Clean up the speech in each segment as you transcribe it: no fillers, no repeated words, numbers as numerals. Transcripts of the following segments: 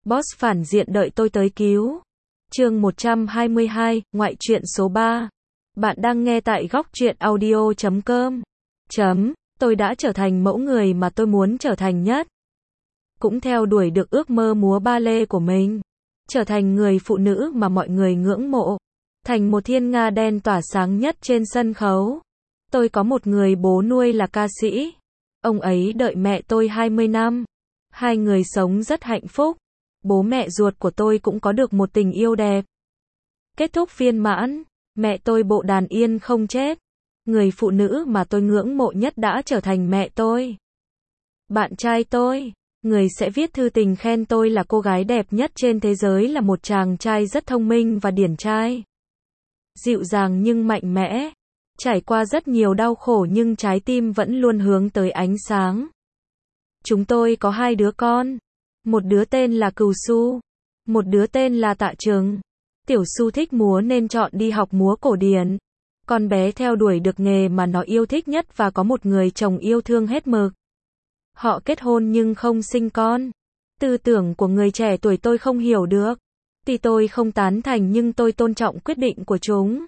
Boss phản diện đợi tôi tới cứu. Chương 122, ngoại truyện số 3. Bạn đang nghe tại góc truyện audio.com. Tôi đã trở thành mẫu người mà tôi muốn trở thành nhất. Cũng theo đuổi được ước mơ múa ba lê của mình. Trở thành người phụ nữ mà mọi người ngưỡng mộ. Thành một thiên nga đen tỏa sáng nhất trên sân khấu. Tôi có một người bố nuôi là ca sĩ. Ông ấy đợi mẹ tôi 20 năm. Hai người sống rất hạnh phúc. Bố mẹ ruột của tôi cũng có được một tình yêu đẹp. Kết thúc viên mãn, mẹ tôi bộ đàn yên không chết. Người phụ nữ mà tôi ngưỡng mộ nhất đã trở thành mẹ tôi. Bạn trai tôi, người sẽ viết thư tình khen tôi là cô gái đẹp nhất trên thế giới là một chàng trai rất thông minh và điển trai. Dịu dàng nhưng mạnh mẽ. Trải qua rất nhiều đau khổ nhưng trái tim vẫn luôn hướng tới ánh sáng. Chúng tôi có hai đứa con. Một đứa tên là Cừu Su. Một đứa tên là Tạ Trừng. Tiểu Su thích múa nên chọn đi học múa cổ điển. Con bé theo đuổi được nghề mà nó yêu thích nhất và có một người chồng yêu thương hết mực. Họ kết hôn nhưng không sinh con. Tư tưởng của người trẻ tuổi tôi không hiểu được. Tuy tôi không tán thành nhưng tôi tôn trọng quyết định của chúng.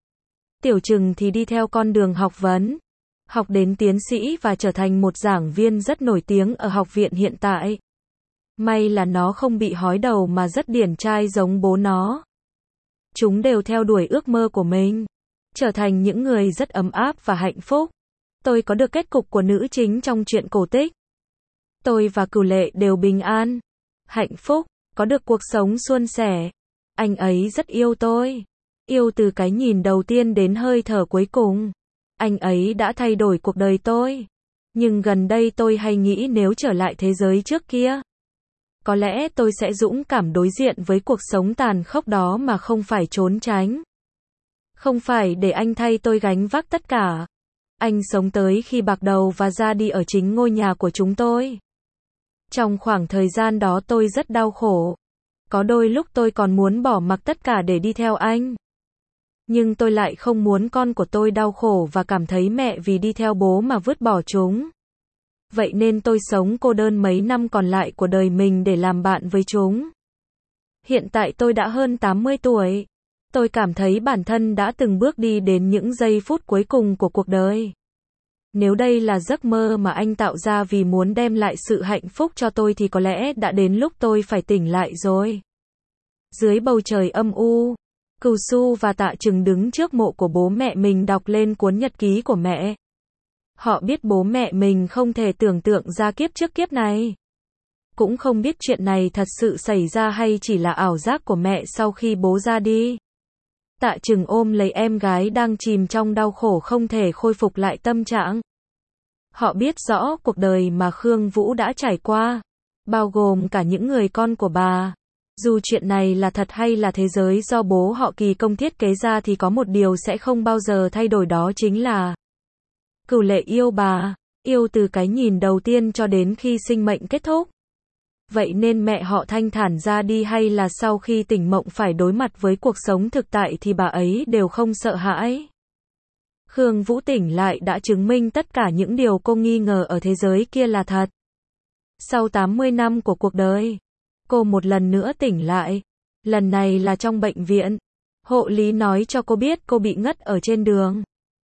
Tiểu Trừng thì đi theo con đường học vấn. Học đến tiến sĩ và trở thành một giảng viên rất nổi tiếng ở học viện hiện tại. May là nó không bị hói đầu mà rất điển trai giống bố nó. Chúng đều theo đuổi ước mơ của mình. Trở thành những người rất ấm áp và hạnh phúc. Tôi có được kết cục của nữ chính trong truyện cổ tích. Tôi và Cửu Lệ đều bình an, hạnh phúc, có được cuộc sống suôn sẻ. Anh ấy rất yêu tôi. Yêu từ cái nhìn đầu tiên đến hơi thở cuối cùng. Anh ấy đã thay đổi cuộc đời tôi. Nhưng gần đây tôi hay nghĩ nếu trở lại thế giới trước kia. Có lẽ tôi sẽ dũng cảm đối diện với cuộc sống tàn khốc đó mà không phải trốn tránh. Không phải để anh thay tôi gánh vác tất cả. Anh sống tới khi bạc đầu và ra đi ở chính ngôi nhà của chúng tôi. Trong khoảng thời gian đó tôi rất đau khổ. Có đôi lúc tôi còn muốn bỏ mặc tất cả để đi theo anh. Nhưng tôi lại không muốn con của tôi đau khổ và cảm thấy mẹ vì đi theo bố mà vứt bỏ chúng. Vậy nên tôi sống cô đơn mấy năm còn lại của đời mình để làm bạn với chúng. Hiện tại tôi đã hơn 80 tuổi. Tôi cảm thấy bản thân đã từng bước đi đến những giây phút cuối cùng của cuộc đời. Nếu đây là giấc mơ mà anh tạo ra vì muốn đem lại sự hạnh phúc cho tôi thì có lẽ đã đến lúc tôi phải tỉnh lại rồi. Dưới bầu trời âm u, Cừu Su và Tạ Trừng đứng trước mộ của bố mẹ mình đọc lên cuốn nhật ký của mẹ. Họ biết bố mẹ mình không thể tưởng tượng ra kiếp trước kiếp này. Cũng không biết chuyện này thật sự xảy ra hay chỉ là ảo giác của mẹ sau khi bố ra đi. Tạ Trừng ôm lấy em gái đang chìm trong đau khổ không thể khôi phục lại tâm trạng. Họ biết rõ cuộc đời mà Khương Vũ đã trải qua, bao gồm cả những người con của bà. Dù chuyện này là thật hay là thế giới do bố họ kỳ công thiết kế ra thì có một điều sẽ không bao giờ thay đổi, đó chính là Cửu Lệ yêu bà, yêu từ cái nhìn đầu tiên cho đến khi sinh mệnh kết thúc. Vậy nên mẹ họ thanh thản ra đi hay là sau khi tỉnh mộng phải đối mặt với cuộc sống thực tại thì bà ấy đều không sợ hãi. Khương Vũ tỉnh lại đã chứng minh tất cả những điều cô nghi ngờ ở thế giới kia là thật. Sau 80 năm của cuộc đời, cô một lần nữa tỉnh lại. Lần này là trong bệnh viện. Hộ lý nói cho cô biết cô bị ngất ở trên đường.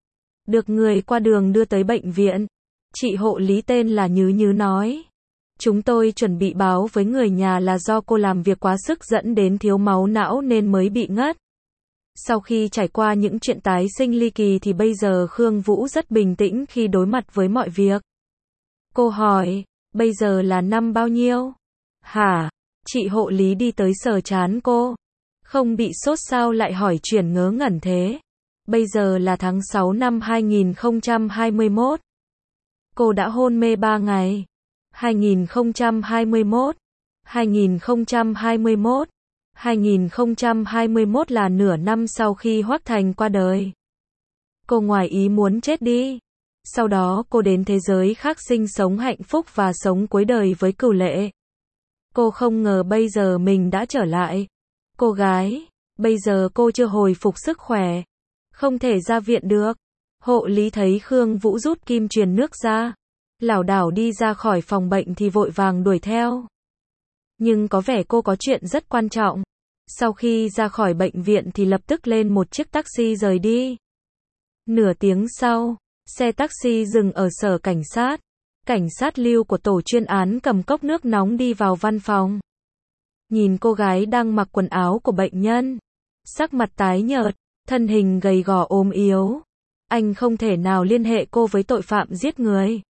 Được người qua đường đưa tới bệnh viện. Chị hộ lý tên là Nhứ Nhứ nói. Chúng tôi chuẩn bị báo với người nhà là do cô làm việc quá sức dẫn đến thiếu máu não nên mới bị ngất. Sau khi trải qua những chuyện tái sinh ly kỳ thì bây giờ Khương Vũ rất bình tĩnh khi đối mặt với mọi việc. Cô hỏi, bây giờ là năm bao nhiêu? Hả? Chị hộ lý đi tới sờ trán cô. Không bị sốt sao lại hỏi chuyển ngớ ngẩn thế? Bây giờ là tháng 6 năm 2021. Cô đã hôn mê 3 ngày. 2021, 2021, 2021 là nửa năm sau khi Hoắc Thành qua đời. Cô ngoài ý muốn chết đi. Sau đó cô đến thế giới khác sinh sống hạnh phúc và sống cuối đời với Cửu Lệ. Cô không ngờ bây giờ mình đã trở lại. Cô gái, bây giờ cô chưa hồi phục sức khỏe. Không thể ra viện được. Hộ lý thấy Khương Vũ rút kim truyền nước ra. Lảo đảo đi ra khỏi phòng bệnh thì vội vàng đuổi theo. Nhưng có vẻ cô có chuyện rất quan trọng. Sau khi ra khỏi bệnh viện thì lập tức lên một chiếc taxi rời đi. Nửa tiếng sau, xe taxi dừng ở sở cảnh sát. Cảnh sát Lưu của tổ chuyên án cầm cốc nước nóng đi vào văn phòng. Nhìn cô gái đang mặc quần áo của bệnh nhân. Sắc mặt tái nhợt, thân hình gầy gò ốm yếu. Anh không thể nào liên hệ cô với tội phạm giết người.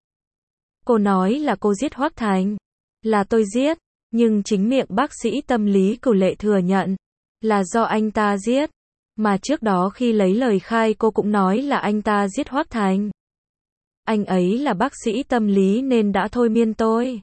Cô nói là cô giết Hoắc Thành. Là tôi giết. Nhưng chính miệng bác sĩ tâm lý Cửu Lệ thừa nhận là do anh ta giết. Mà trước đó khi lấy lời khai cô cũng nói là anh ta giết Hoắc Thành. Anh ấy là bác sĩ tâm lý nên đã thôi miên tôi.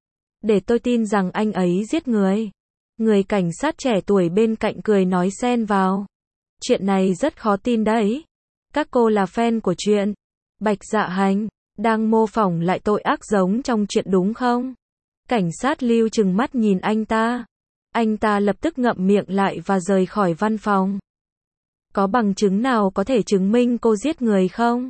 Để tôi tin rằng anh ấy giết người. Người cảnh sát trẻ tuổi bên cạnh cười nói xen vào. Chuyện này rất khó tin đấy. Các cô là fan của chuyện Bạch Dạ Hành, đang mô phỏng lại tội ác giống trong chuyện đúng không? Cảnh sát Lưu trừng mắt nhìn anh ta. Anh ta lập tức ngậm miệng lại và rời khỏi văn phòng. Có bằng chứng nào có thể chứng minh cô giết người không?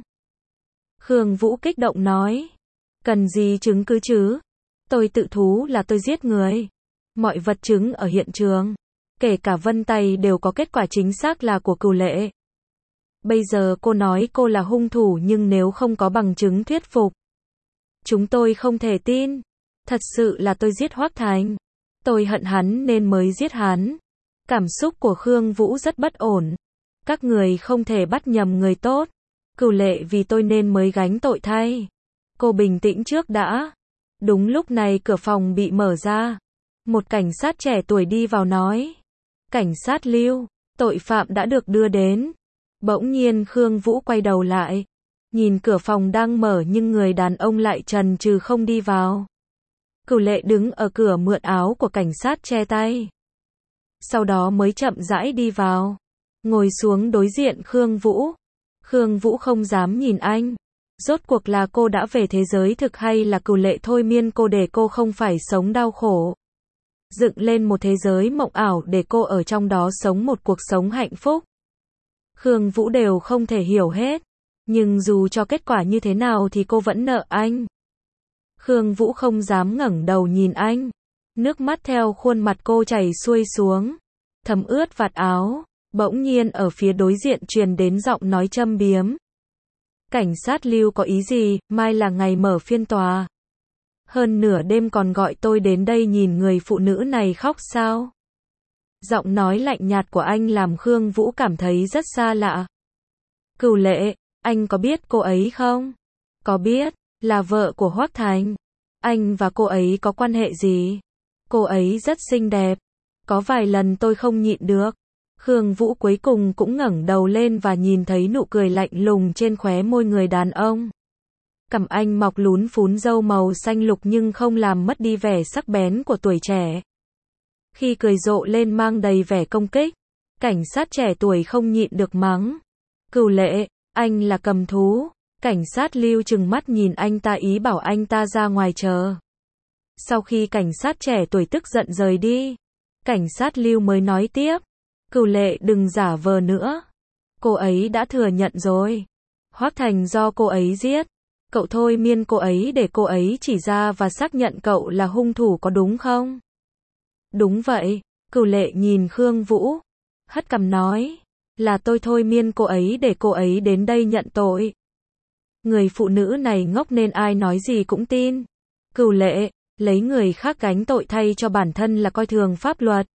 Khương Vũ kích động nói. Cần gì chứng cứ chứ? Tôi tự thú là tôi giết người. Mọi vật chứng ở hiện trường, kể cả vân tay đều có kết quả chính xác là của Cửu Lệ. Bây giờ cô nói cô là hung thủ nhưng nếu không có bằng chứng thuyết phục, chúng tôi không thể tin. Thật sự là tôi giết Hoắc Thành. Tôi hận hắn nên mới giết hắn. Cảm xúc của Khương Vũ rất bất ổn. Các người không thể bắt nhầm người tốt. Cửu Lệ vì tôi nên mới gánh tội thay. Cô bình tĩnh trước đã. Đúng lúc này cửa phòng bị mở ra. Một cảnh sát trẻ tuổi đi vào nói. Cảnh sát Lưu, tội phạm đã được đưa đến. Bỗng nhiên Khương Vũ quay đầu lại. Nhìn cửa phòng đang mở nhưng người đàn ông lại chần chừ không đi vào. Cửu Lệ đứng ở cửa mượn áo của cảnh sát che tay. Sau đó mới chậm rãi đi vào. Ngồi xuống đối diện Khương Vũ. Khương Vũ không dám nhìn anh. Rốt cuộc là cô đã về thế giới thực hay là Cửu Lệ thôi miên cô để cô không phải sống đau khổ. Dựng lên một thế giới mộng ảo để cô ở trong đó sống một cuộc sống hạnh phúc. Khương Vũ đều không thể hiểu hết. Nhưng dù cho kết quả như thế nào thì cô vẫn nợ anh. Khương Vũ không dám ngẩng đầu nhìn anh. Nước mắt theo khuôn mặt cô chảy xuôi xuống. Thấm ướt vạt áo. Bỗng nhiên ở phía đối diện truyền đến giọng nói châm biếm. Cảnh sát Lưu có ý gì, mai là ngày mở phiên tòa. Hơn nửa đêm còn gọi tôi đến đây nhìn người phụ nữ này khóc sao? Giọng nói lạnh nhạt của anh làm Khương Vũ cảm thấy rất xa lạ. Cửu Lệ, anh có biết cô ấy không? Có biết, là vợ của Hoắc Thành. Anh và cô ấy có quan hệ gì? Cô ấy rất xinh đẹp. Có vài lần tôi không nhịn được. Khương Vũ cuối cùng cũng ngẩng đầu lên và nhìn thấy nụ cười lạnh lùng trên khóe môi người đàn ông. Cằm anh mọc lún phún râu màu xanh lục nhưng không làm mất đi vẻ sắc bén của tuổi trẻ. Khi cười rộ lên mang đầy vẻ công kích, cảnh sát trẻ tuổi không nhịn được mắng. Cửu Lệ, anh là cầm thú. Cảnh sát Lưu trừng mắt nhìn anh ta ý bảo anh ta ra ngoài chờ. Sau khi cảnh sát trẻ tuổi tức giận rời đi, cảnh sát Lưu mới nói tiếp. Cửu Lệ đừng giả vờ nữa. Cô ấy đã thừa nhận rồi. Hoắc Thành do cô ấy giết. Cậu thôi miên cô ấy để cô ấy chỉ ra và xác nhận cậu là hung thủ có đúng không? Đúng vậy. Cửu Lệ nhìn Khương Vũ. Hất cằm nói. Là tôi thôi miên cô ấy để cô ấy đến đây nhận tội. Người phụ nữ này ngốc nên ai nói gì cũng tin. Cửu Lệ, lấy người khác gánh tội thay cho bản thân là coi thường pháp luật.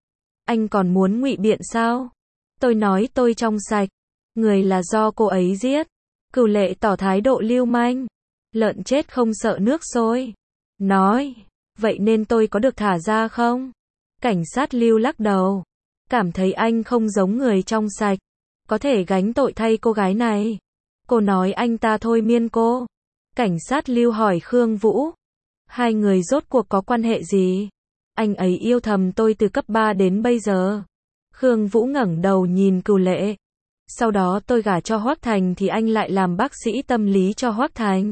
Anh còn muốn ngụy biện sao? Tôi nói tôi trong sạch. Người là do cô ấy giết. Cửu Lệ tỏ thái độ lưu manh. Lợn chết không sợ nước sôi. Nói, vậy nên tôi có được thả ra không? Cảnh sát Lưu lắc đầu. Cảm thấy anh không giống người trong sạch. Có thể gánh tội thay cô gái này. Cô nói anh ta thôi miên cô. Cảnh sát Lưu hỏi Khương Vũ. Hai người rốt cuộc có quan hệ gì? Anh ấy yêu thầm tôi từ cấp 3 đến bây giờ. Khương Vũ ngẩng đầu nhìn Cửu Lệ. Sau đó tôi gả cho Hoắc Thành thì anh lại làm bác sĩ tâm lý cho Hoắc Thành.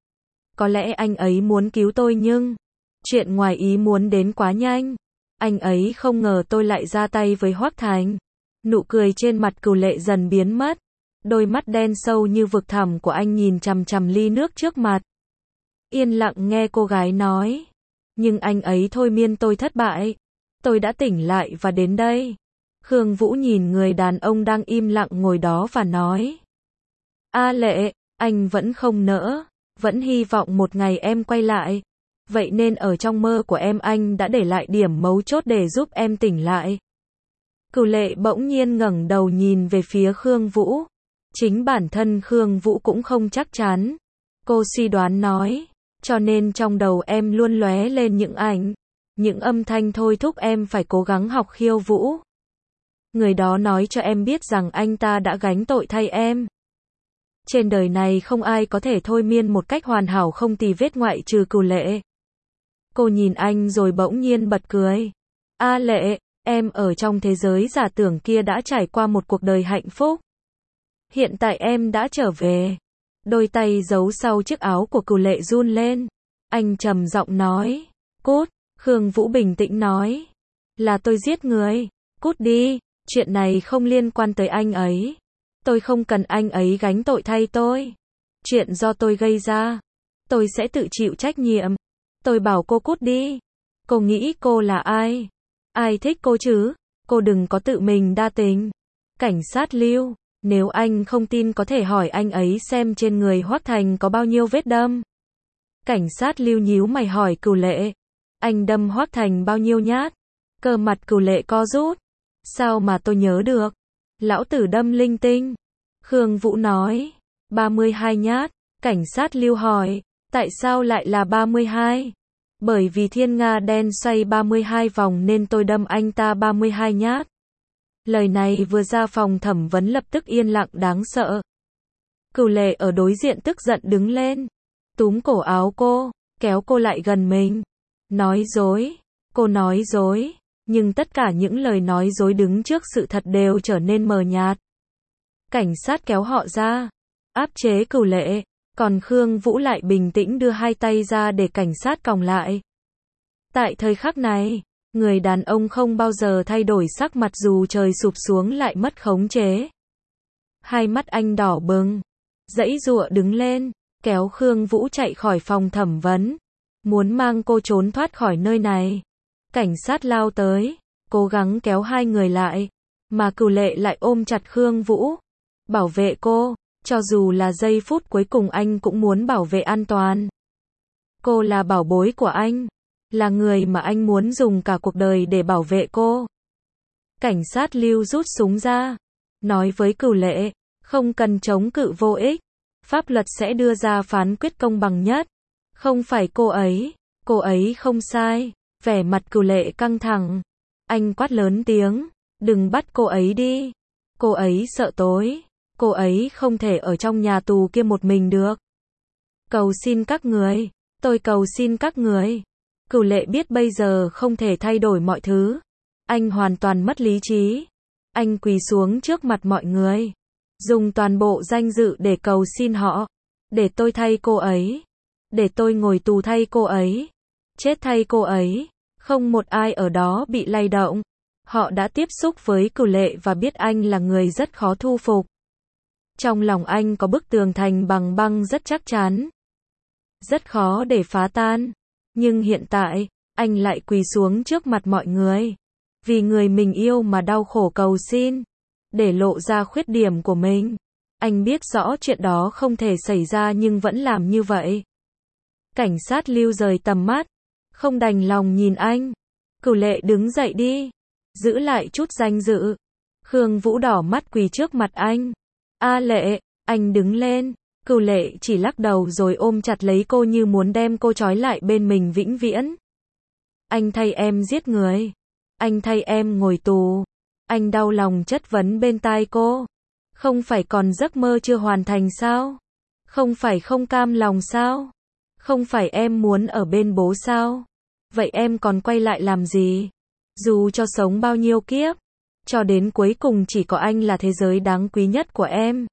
Có lẽ anh ấy muốn cứu tôi nhưng chuyện ngoài ý muốn đến quá nhanh. Anh ấy không ngờ tôi lại ra tay với Hoắc Thành. Nụ cười trên mặt Cửu Lệ dần biến mất. Đôi mắt đen sâu như vực thẳm của anh nhìn chằm chằm ly nước trước mặt. Yên lặng nghe cô gái nói. Nhưng anh ấy thôi miên tôi thất bại. Tôi đã tỉnh lại và đến đây. Khương Vũ nhìn người đàn ông đang im lặng ngồi đó và nói. A Lệ, anh vẫn không nỡ, vẫn hy vọng một ngày em quay lại. Vậy nên ở trong mơ của em anh đã để lại điểm mấu chốt để giúp em tỉnh lại. Cửu Lệ bỗng nhiên ngẩng đầu nhìn về phía Khương Vũ. Chính bản thân Khương Vũ cũng không chắc chắn. Cô suy đoán nói, cho nên trong đầu em luôn lóe lên những ảnh, những âm thanh thôi thúc em phải cố gắng học khiêu vũ. Người đó nói cho em biết rằng anh ta đã gánh tội thay em. Trên đời này không ai có thể thôi miên một cách hoàn hảo không tì vết ngoại trừ Cửu Lệ. Cô nhìn anh rồi bỗng nhiên bật cười. A Lệ, em ở trong thế giới giả tưởng kia đã trải qua một cuộc đời hạnh phúc. Hiện tại em đã trở về. Đôi tay giấu sau chiếc áo của Cửu Lệ run lên. Anh trầm giọng nói. Cút. Khương Vũ bình tĩnh nói. Là tôi giết người. Cút đi. Chuyện này không liên quan tới anh ấy. Tôi không cần anh ấy gánh tội thay tôi. Chuyện do tôi gây ra. Tôi sẽ tự chịu trách nhiệm. Tôi bảo cô cút đi. Cô nghĩ cô là ai? Ai thích cô chứ? Cô đừng có tự mình đa tình. Cảnh sát Lưu, nếu anh không tin có thể hỏi anh ấy xem trên người Hoắc Thành có bao nhiêu vết đâm. Cảnh sát Lưu nhíu mày hỏi Cửu Lệ. Anh đâm Hoắc Thành bao nhiêu nhát? Cơ mặt Cửu Lệ co rút. Sao mà tôi nhớ được? Lão tử đâm linh tinh. Khương Vũ nói. 32 nhát. Cảnh sát Lưu hỏi. Tại sao lại là 32? Bởi vì thiên nga đen xoay 32 vòng nên tôi đâm anh ta 32 nhát. Lời này vừa ra phòng thẩm vấn lập tức yên lặng đáng sợ. Cửu Lệ ở đối diện tức giận đứng lên. Túm cổ áo cô, kéo cô lại gần mình. Nói dối. Cô nói dối. Nhưng tất cả những lời nói dối đứng trước sự thật đều trở nên mờ nhạt. Cảnh sát kéo họ ra. Áp chế Cửu Lệ. Còn Khương Vũ lại bình tĩnh đưa hai tay ra để cảnh sát còng lại. Tại thời khắc này, người đàn ông không bao giờ thay đổi sắc mặt dù trời sụp xuống lại mất khống chế. Hai mắt anh đỏ bừng, giãy giụa đứng lên, kéo Khương Vũ chạy khỏi phòng thẩm vấn, muốn mang cô trốn thoát khỏi nơi này. Cảnh sát lao tới, cố gắng kéo hai người lại, mà Cửu Lệ lại ôm chặt Khương Vũ, bảo vệ cô. Cho dù là giây phút cuối cùng anh cũng muốn bảo vệ an toàn. Cô là bảo bối của anh. Là người mà anh muốn dùng cả cuộc đời để bảo vệ cô. Cảnh sát Lưu rút súng ra. Nói với Cửu Lệ. Không cần chống cự vô ích. Pháp luật sẽ đưa ra phán quyết công bằng nhất. Không phải cô ấy. Cô ấy không sai. Vẻ mặt Cửu Lệ căng thẳng. Anh quát lớn tiếng. Đừng bắt cô ấy đi. Cô ấy sợ tối. Cô ấy không thể ở trong nhà tù kia một mình được. Cầu xin các người. Tôi cầu xin các người. Cửu Lệ biết bây giờ không thể thay đổi mọi thứ. Anh hoàn toàn mất lý trí. Anh quỳ xuống trước mặt mọi người. Dùng toàn bộ danh dự để cầu xin họ. Để tôi thay cô ấy. Để tôi ngồi tù thay cô ấy. Chết thay cô ấy. Không một ai ở đó bị lay động. Họ đã tiếp xúc với Cửu Lệ và biết anh là người rất khó thu phục. Trong lòng anh có bức tường thành bằng băng rất chắc chắn. Rất khó để phá tan. Nhưng hiện tại, anh lại quỳ xuống trước mặt mọi người. Vì người mình yêu mà đau khổ cầu xin. Để lộ ra khuyết điểm của mình. Anh biết rõ chuyện đó không thể xảy ra nhưng vẫn làm như vậy. Cảnh sát Lưu rời tầm mắt. Không đành lòng nhìn anh. Cửu Lệ đứng dậy đi. Giữ lại chút danh dự. Khương Vũ đỏ mắt quỳ trước mặt anh. A Lệ, anh đứng lên. Cửu Lệ chỉ lắc đầu rồi ôm chặt lấy cô như muốn đem cô trói lại bên mình vĩnh viễn. Anh thay em giết người. Anh thay em ngồi tù. Anh đau lòng chất vấn bên tai cô. Không phải còn giấc mơ chưa hoàn thành sao? Không phải không cam lòng sao? Không phải em muốn ở bên bố sao? Vậy em còn quay lại làm gì? Dù cho sống bao nhiêu kiếp, cho đến cuối cùng chỉ có anh là thế giới đáng quý nhất của em.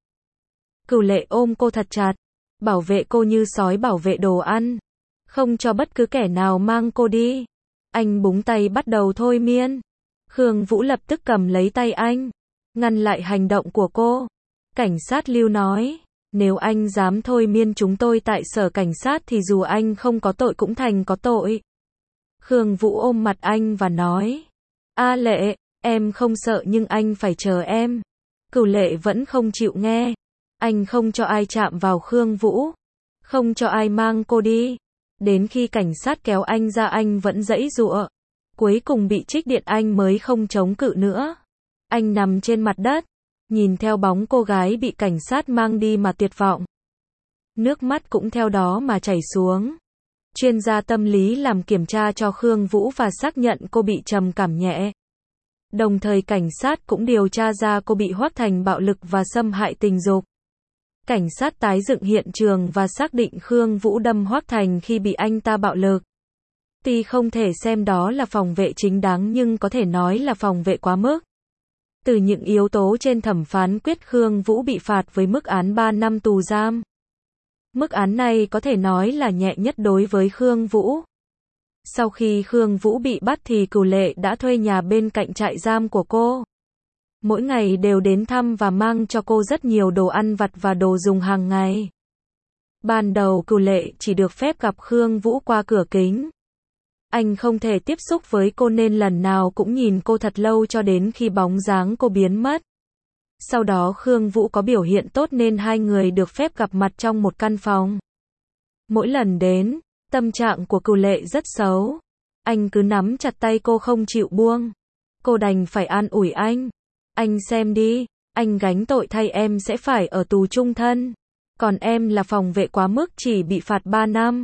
Cửu Lệ ôm cô thật chặt, bảo vệ cô như sói bảo vệ đồ ăn, không cho bất cứ kẻ nào mang cô đi. Anh búng tay bắt đầu thôi miên. Khương Vũ lập tức cầm lấy tay anh, ngăn lại hành động của cô. Cảnh sát Lưu nói, nếu anh dám thôi miên chúng tôi tại sở cảnh sát thì dù anh không có tội cũng thành có tội. Khương Vũ ôm mặt anh và nói. A Lệ, em không sợ nhưng anh phải chờ em. Cửu Lệ vẫn không chịu nghe. Anh không cho ai chạm vào Khương Vũ. Không cho ai mang cô đi. Đến khi cảnh sát kéo anh ra anh vẫn giãy giụa. Cuối cùng bị trích điện anh mới không chống cự nữa. Anh nằm trên mặt đất, nhìn theo bóng cô gái bị cảnh sát mang đi mà tuyệt vọng. Nước mắt cũng theo đó mà chảy xuống. Chuyên gia tâm lý làm kiểm tra cho Khương Vũ và xác nhận cô bị trầm cảm nhẹ. Đồng thời cảnh sát cũng điều tra ra cô bị Hoắc Thành bạo lực và xâm hại tình dục. Cảnh sát tái dựng hiện trường và xác định Khương Vũ đâm Hoắc Thành khi bị anh ta bạo lực. Tuy không thể xem đó là phòng vệ chính đáng nhưng có thể nói là phòng vệ quá mức. Từ những yếu tố trên thẩm phán quyết Khương Vũ bị phạt với mức án 3 năm tù giam. Mức án này có thể nói là nhẹ nhất đối với Khương Vũ. Sau khi Khương Vũ bị bắt thì Cửu Lệ đã thuê nhà bên cạnh trại giam của cô. Mỗi ngày đều đến thăm và mang cho cô rất nhiều đồ ăn vặt và đồ dùng hàng ngày. Ban đầu Cửu Lệ chỉ được phép gặp Khương Vũ qua cửa kính. Anh không thể tiếp xúc với cô nên lần nào cũng nhìn cô thật lâu cho đến khi bóng dáng cô biến mất. Sau đó Khương Vũ có biểu hiện tốt nên hai người được phép gặp mặt trong một căn phòng. Mỗi lần đến, tâm trạng của Cửu Lệ rất xấu. Anh cứ nắm chặt tay cô không chịu buông. Cô đành phải an ủi anh. Anh xem đi, anh gánh tội thay em sẽ phải ở tù chung thân. Còn em là phòng vệ quá mức chỉ bị phạt 3 năm.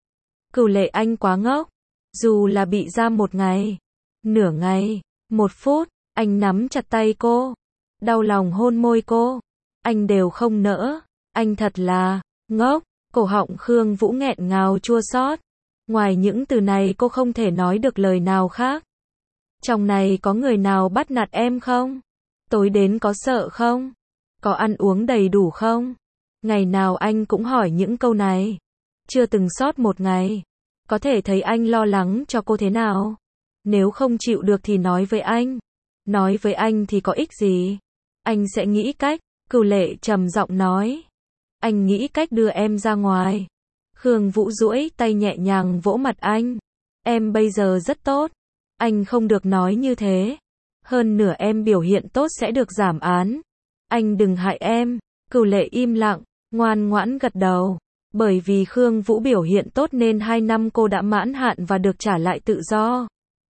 Cửu Lệ anh quá ngốc. Dù là bị giam 1 ngày, nửa ngày, 1 phút, anh nắm chặt tay cô. Đau lòng hôn môi cô. Anh đều không nỡ. Anh thật là ngốc. Cổ họng Khương Vũ nghẹn ngào chua xót. Ngoài những từ này cô không thể nói được lời nào khác. Trong này có người nào bắt nạt em không? Tối đến có sợ không? Có ăn uống đầy đủ không? Ngày nào anh cũng hỏi những câu này. Chưa từng sót một ngày. Có thể thấy anh lo lắng cho cô thế nào. Nếu không chịu được thì nói với anh. Nói với anh thì có ích gì? Anh sẽ nghĩ cách. Cửu Lệ trầm giọng nói. Anh nghĩ cách đưa em ra ngoài. Khương Vũ duỗi tay nhẹ nhàng vỗ mặt anh. Em bây giờ rất tốt. Anh không được nói như thế. Hơn nửa em biểu hiện tốt sẽ được giảm án. Anh đừng hại em. Cửu Lệ im lặng, ngoan ngoãn gật đầu. Bởi vì Khương Vũ biểu hiện tốt nên 2 năm cô đã mãn hạn và được trả lại tự do.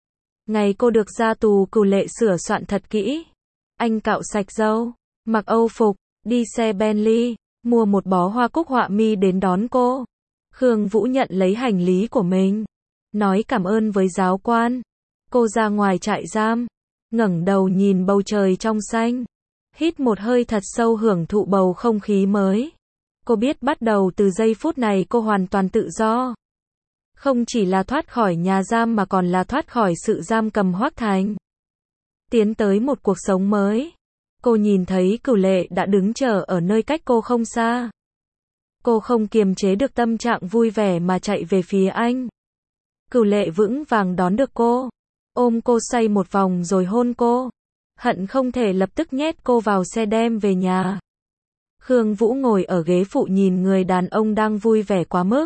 Ngày cô được ra tù Cửu Lệ sửa soạn thật kỹ. Anh cạo sạch râu, mặc Âu phục, đi xe Bentley, mua một bó hoa cúc họa mi đến đón cô. Khương Vũ nhận lấy hành lý của mình. Nói cảm ơn với giáo quan. Cô ra ngoài trại giam. Ngẩng đầu nhìn bầu trời trong xanh. Hít một hơi thật sâu hưởng thụ bầu không khí mới. Cô biết bắt đầu từ giây phút này cô hoàn toàn tự do. Không chỉ là thoát khỏi nhà giam mà còn là thoát khỏi sự giam cầm Hoắc Thành. Tiến tới một cuộc sống mới. Cô nhìn thấy Cửu Lệ đã đứng chờ ở nơi cách cô không xa. Cô không kiềm chế được tâm trạng vui vẻ mà chạy về phía anh. Cửu Lệ vững vàng đón được cô. Ôm cô xoay một vòng rồi hôn cô. Hận không thể lập tức nhét cô vào xe đem về nhà. Khương Vũ ngồi ở ghế phụ nhìn người đàn ông đang vui vẻ quá mức.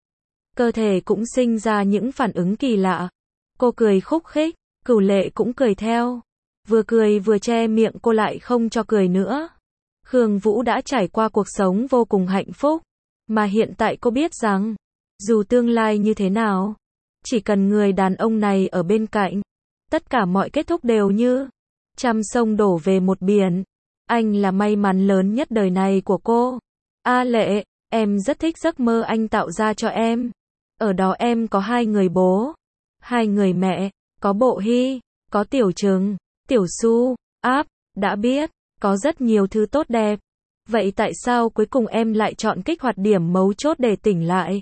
Cơ thể cũng sinh ra những phản ứng kỳ lạ. Cô cười khúc khích, Cửu Lệ cũng cười theo. Vừa cười vừa che miệng cô lại không cho cười nữa. Khương Vũ đã trải qua cuộc sống vô cùng hạnh phúc. Mà hiện tại cô biết rằng, dù tương lai như thế nào, chỉ cần người đàn ông này ở bên cạnh, tất cả mọi kết thúc đều như trăm sông đổ về một biển. Anh là may mắn lớn nhất đời này của cô. A Lệ, em rất thích giấc mơ anh tạo ra cho em. Ở đó em có 2 người bố, 2 người mẹ, có Bộ Hy, có Tiểu Trừng, Tiểu Su, Áp, đã biết, có rất nhiều thứ tốt đẹp. Vậy tại sao cuối cùng em lại chọn kích hoạt điểm mấu chốt để tỉnh lại?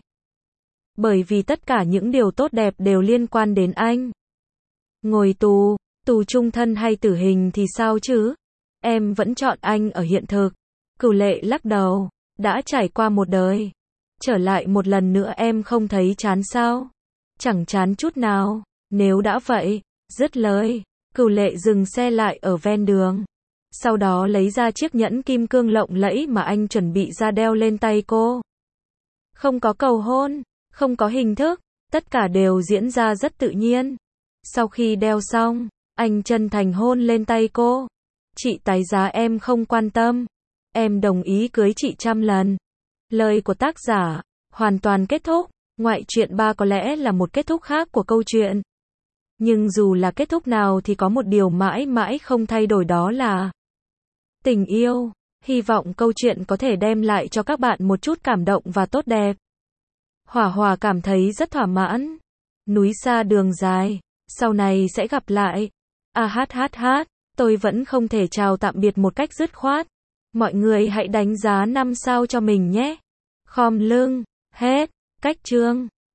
Bởi vì tất cả những điều tốt đẹp đều liên quan đến anh. Ngồi tù, tù chung thân hay tử hình thì sao chứ? Em vẫn chọn anh ở hiện thực. Cửu Lệ lắc đầu, đã trải qua một đời. Trở lại một lần nữa em không thấy chán sao? Chẳng chán chút nào. Nếu đã vậy, dứt lời. Cửu Lệ dừng xe lại ở ven đường. Sau đó lấy ra chiếc nhẫn kim cương lộng lẫy mà anh chuẩn bị ra đeo lên tay cô. Không có cầu hôn, không có hình thức, Tất cả đều diễn ra rất tự nhiên. Sau khi đeo xong, anh chân thành hôn lên tay cô. Chị tái giá em không quan tâm. Em đồng ý cưới chị 100 lần. Lời của tác giả, hoàn toàn kết thúc. Ngoại truyện 3 có lẽ là một kết thúc khác của câu chuyện. Nhưng dù là kết thúc nào thì có một điều mãi mãi không thay đổi, đó là tình yêu. Hy vọng câu chuyện có thể đem lại cho các bạn một chút cảm động và tốt đẹp. Hỏa Hỏa cảm thấy rất thỏa mãn. Núi xa đường dài, sau này sẽ gặp lại. Tôi vẫn không thể chào tạm biệt một cách dứt khoát. Mọi người hãy đánh giá 5 sao cho mình nhé. Khom lưng, hết, cách chương.